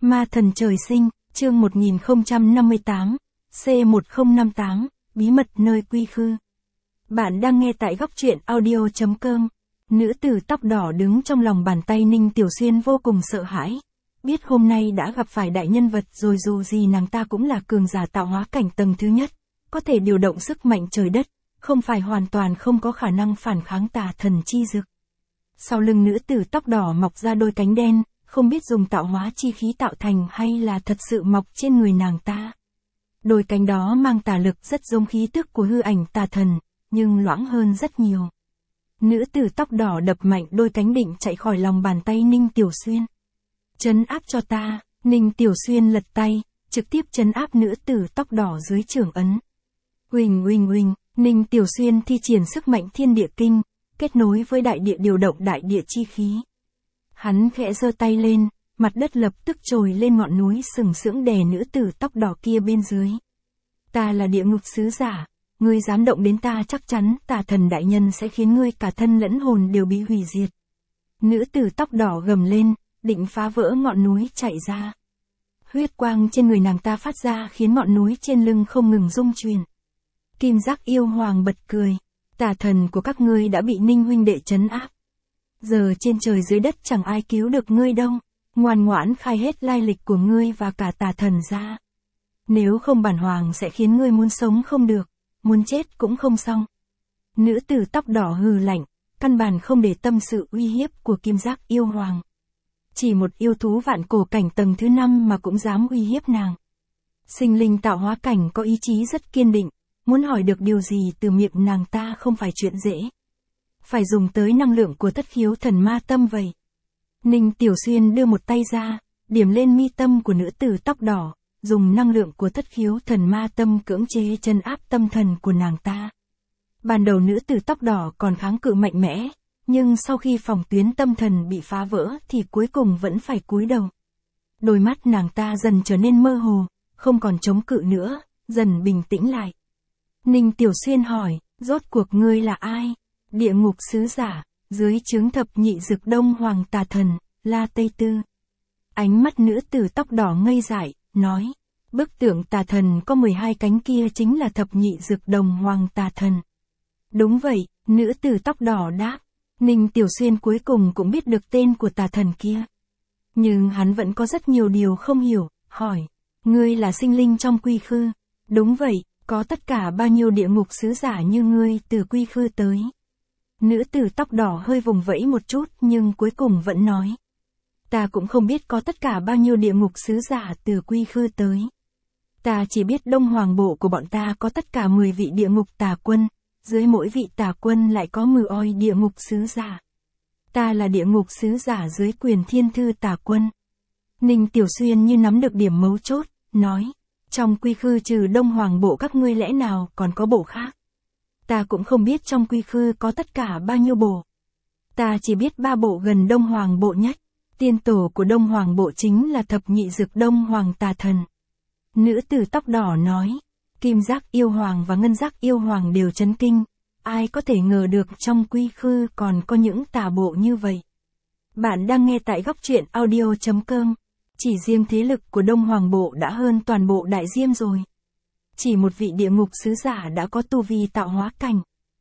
Ma thần trời sinh, chương 1058, C1058, bí mật nơi quy khư. Bạn đang nghe tại góc truyện audio.com. Nữ tử tóc đỏ đứng trong lòng bàn tay Ninh Tiểu Xuyên vô cùng sợ hãi. Biết hôm nay đã gặp phải đại nhân vật rồi, dù gì nàng ta cũng là cường giả tạo hóa cảnh tầng thứ nhất, có thể điều động sức mạnh trời đất, không phải hoàn toàn không có khả năng phản kháng tà thần chi dực. Sau lưng nữ tử tóc đỏ mọc ra đôi cánh đen, không biết dùng tạo hóa chi khí tạo thành hay là thật sự mọc trên người nàng ta. Đôi cánh đó mang tà lực rất giống khí tức của hư ảnh tà thần, nhưng loãng hơn rất nhiều. Nữ tử tóc đỏ đập mạnh đôi cánh định chạy khỏi lòng bàn tay Ninh Tiểu Xuyên. Trấn áp cho ta, Ninh Tiểu Xuyên lật tay, trực tiếp trấn áp nữ tử tóc đỏ dưới chưởng ấn. Huỳnh huỳnh huỳnh, Ninh Tiểu Xuyên thi triển sức mạnh thiên địa kinh, kết nối với đại địa điều động đại địa chi khí. Hắn khẽ giơ tay lên, mặt đất lập tức trồi lên ngọn núi sừng sững đè nữ tử tóc đỏ kia bên dưới. Ta là địa ngục sứ giả, ngươi dám động đến ta chắc chắn tà thần đại nhân sẽ khiến ngươi cả thân lẫn hồn đều bị hủy diệt. Nữ tử tóc đỏ gầm lên, định phá vỡ ngọn núi chạy ra. Huyết quang trên người nàng ta phát ra khiến ngọn núi trên lưng không ngừng rung chuyển. Kim Giác yêu hoàng bật cười, tà thần của các ngươi đã bị Ninh huynh đệ trấn áp. Giờ trên trời dưới đất chẳng ai cứu được ngươi đâu, ngoan ngoãn khai hết lai lịch của ngươi và cả tà thần ra. Nếu không bản hoàng sẽ khiến ngươi muốn sống không được, muốn chết cũng không xong. Nữ tử tóc đỏ hừ lạnh, căn bản không để tâm sự uy hiếp của Kim Giác yêu hoàng. Chỉ một yêu thú vạn cổ cảnh tầng thứ 5 mà cũng dám uy hiếp nàng. Sinh linh tạo hóa cảnh có ý chí rất kiên định, muốn hỏi được điều gì từ miệng nàng ta không phải chuyện dễ. Phải dùng tới năng lượng của thất khiếu thần ma tâm vậy. Ninh Tiểu Xuyên đưa một tay ra, điểm lên mi tâm của nữ tử tóc đỏ, dùng năng lượng của thất khiếu thần ma tâm cưỡng chế chân áp tâm thần của nàng ta. Ban đầu nữ tử tóc đỏ còn kháng cự mạnh mẽ, nhưng sau khi phòng tuyến tâm thần bị phá vỡ thì cuối cùng vẫn phải cúi đầu. Đôi mắt nàng ta dần trở nên mơ hồ, không còn chống cự nữa, dần bình tĩnh lại. Ninh Tiểu Xuyên hỏi, rốt cuộc ngươi là ai? Địa ngục sứ giả, dưới trướng thập nhị dực đông hoàng tà thần, La Tây Tư. Ánh mắt nữ tử tóc đỏ ngây dại, nói, bức tượng tà thần có 12 cánh kia chính là thập nhị dực đồng hoàng tà thần. Đúng vậy, nữ tử tóc đỏ đáp. Ninh Tiểu Xuyên cuối cùng cũng biết được tên của tà thần kia. Nhưng hắn vẫn có rất nhiều điều không hiểu, hỏi, ngươi là sinh linh trong quy khư? Đúng vậy, có tất cả bao nhiêu địa ngục sứ giả như ngươi từ quy khư tới? Nữ tử tóc đỏ hơi vùng vẫy một chút nhưng cuối cùng vẫn nói. Ta cũng không biết có tất cả bao nhiêu địa ngục sứ giả từ quy khư tới. Ta chỉ biết đông hoàng bộ của bọn ta có tất cả 10 vị địa ngục tà quân, dưới mỗi vị tà quân lại có 10 oi địa ngục sứ giả. Ta là địa ngục sứ giả dưới quyền thiên thư tà quân. Ninh Tiểu Xuyên như nắm được điểm mấu chốt, nói, trong quy khư trừ đông hoàng bộ các ngươi lẽ nào còn có bộ khác? Ta cũng không biết trong quy khư có tất cả bao nhiêu bộ. Ta chỉ biết 3 bộ gần đông hoàng bộ nhất. Tiên tổ của đông hoàng bộ chính là thập nhị dực đông hoàng tà thần. Nữ tử tóc đỏ nói, Kim Giác yêu hoàng và Ngân Giác yêu hoàng đều chấn kinh. Ai có thể ngờ được trong quy khư còn có những tà bộ như vậy. Bạn đang nghe tại góc truyện audio.com. Chỉ riêng thế lực của đông hoàng bộ đã hơn toàn bộ đại diêm rồi. Chỉ một vị địa ngục sứ giả đã có tu vi tạo hóa cảnh.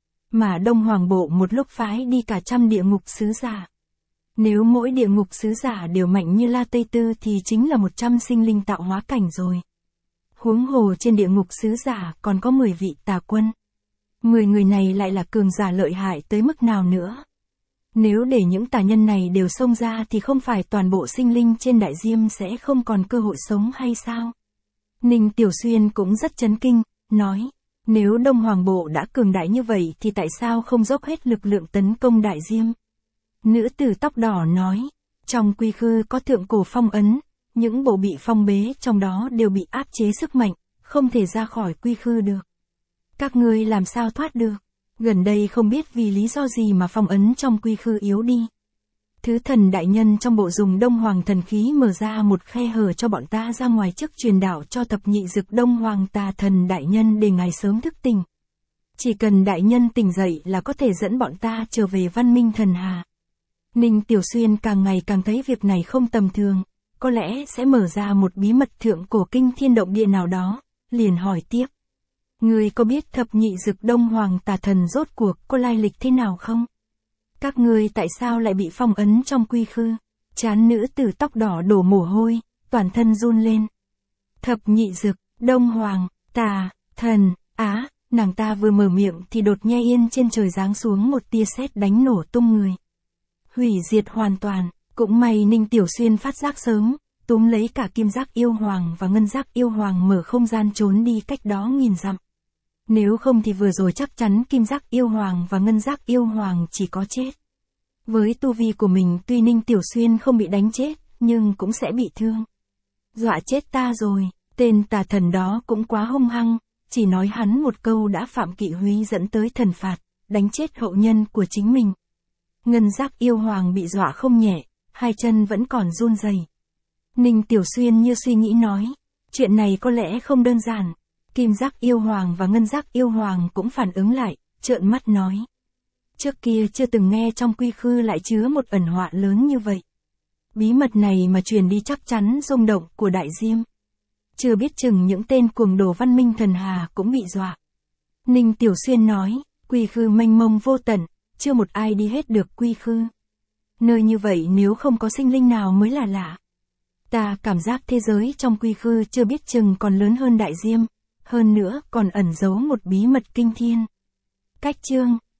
Mà đông hoàng bộ một lúc phái đi cả trăm địa ngục sứ giả. Nếu mỗi địa ngục sứ giả đều mạnh như La Tây Tư thì chính là 100 sinh linh tạo hóa cảnh rồi. Huống hồ trên địa ngục sứ giả còn có 10 vị tà quân. 10 người này lại là cường giả lợi hại tới mức nào nữa. Nếu để những tà nhân này đều xông ra thì không phải toàn bộ sinh linh trên đại diêm sẽ không còn cơ hội sống hay sao? Ninh Tiểu Xuyên cũng rất chấn kinh, nói, nếu đông hoàng bộ đã cường đại như vậy thì tại sao không dốc hết lực lượng tấn công đại diêm? Nữ tử tóc đỏ nói, trong quy khư có thượng cổ phong ấn, những bộ bị phong bế trong đó đều bị áp chế sức mạnh, không thể ra khỏi quy khư được. Các ngươi làm sao thoát được? Gần đây không biết vì lý do gì mà phong ấn trong quy khư yếu đi. Thứ thần đại nhân trong bộ dùng đông hoàng thần khí mở ra một khe hở cho bọn ta ra ngoài trước truyền đạo cho thập nhị dực đông hoàng tà thần đại nhân để ngài sớm thức tỉnh. Chỉ cần đại nhân tỉnh dậy là có thể dẫn bọn ta trở về văn minh thần hà. Ninh Tiểu Xuyên càng ngày càng thấy việc này không tầm thường, có lẽ sẽ mở ra một bí mật thượng cổ kinh thiên động địa nào đó, liền hỏi tiếp. Ngươi có biết thập nhị dực Đông Hoàng tà thần rốt cuộc có lai lịch thế nào không? Các ngươi tại sao lại bị phong ấn trong quy khư? Trán nữ tử tóc đỏ đổ mồ hôi, toàn thân run lên. Thập nhị dực, Đông Hoàng, tà, thần, á, nàng ta vừa mở miệng thì đột nhe yên trên trời giáng xuống một tia sét đánh nổ tung người. Hủy diệt hoàn toàn, cũng may Ninh Tiểu Xuyên phát giác sớm, túm lấy cả kim giác yêu hoàng và ngân giác yêu hoàng mở không gian trốn đi cách đó 1000 dặm. Nếu không thì vừa rồi chắc chắn kim giác yêu hoàng và ngân giác yêu hoàng chỉ có chết. Với tu vi của mình tuy Ninh Tiểu Xuyên không bị đánh chết, nhưng cũng sẽ bị thương. Dọa chết ta rồi, tên tà thần đó cũng quá hung hăng, chỉ nói hắn một câu đã phạm kỵ húy dẫn tới thần phạt, đánh chết hậu nhân của chính mình. Ngân giác yêu hoàng bị dọa không nhẹ, hai chân vẫn còn run rẩy. Ninh Tiểu Xuyên như suy nghĩ nói, chuyện này có lẽ không đơn giản. Kim giác yêu hoàng và ngân giác yêu hoàng cũng phản ứng lại, trợn mắt nói. Trước kia chưa từng nghe trong quy khư lại chứa một ẩn họa lớn như vậy. Bí mật này mà truyền đi chắc chắn rung động của đại diêm. Chưa biết chừng những tên cuồng đồ văn minh thần hà cũng bị dọa. Ninh Tiểu Xuyên nói, quy khư mênh mông vô tận, chưa một ai đi hết được quy khư. Nơi như vậy nếu không có sinh linh nào mới là lạ. Ta cảm giác thế giới trong quy khư chưa biết chừng còn lớn hơn đại diêm, hơn nữa còn ẩn giấu một bí mật kinh thiên. Cách chương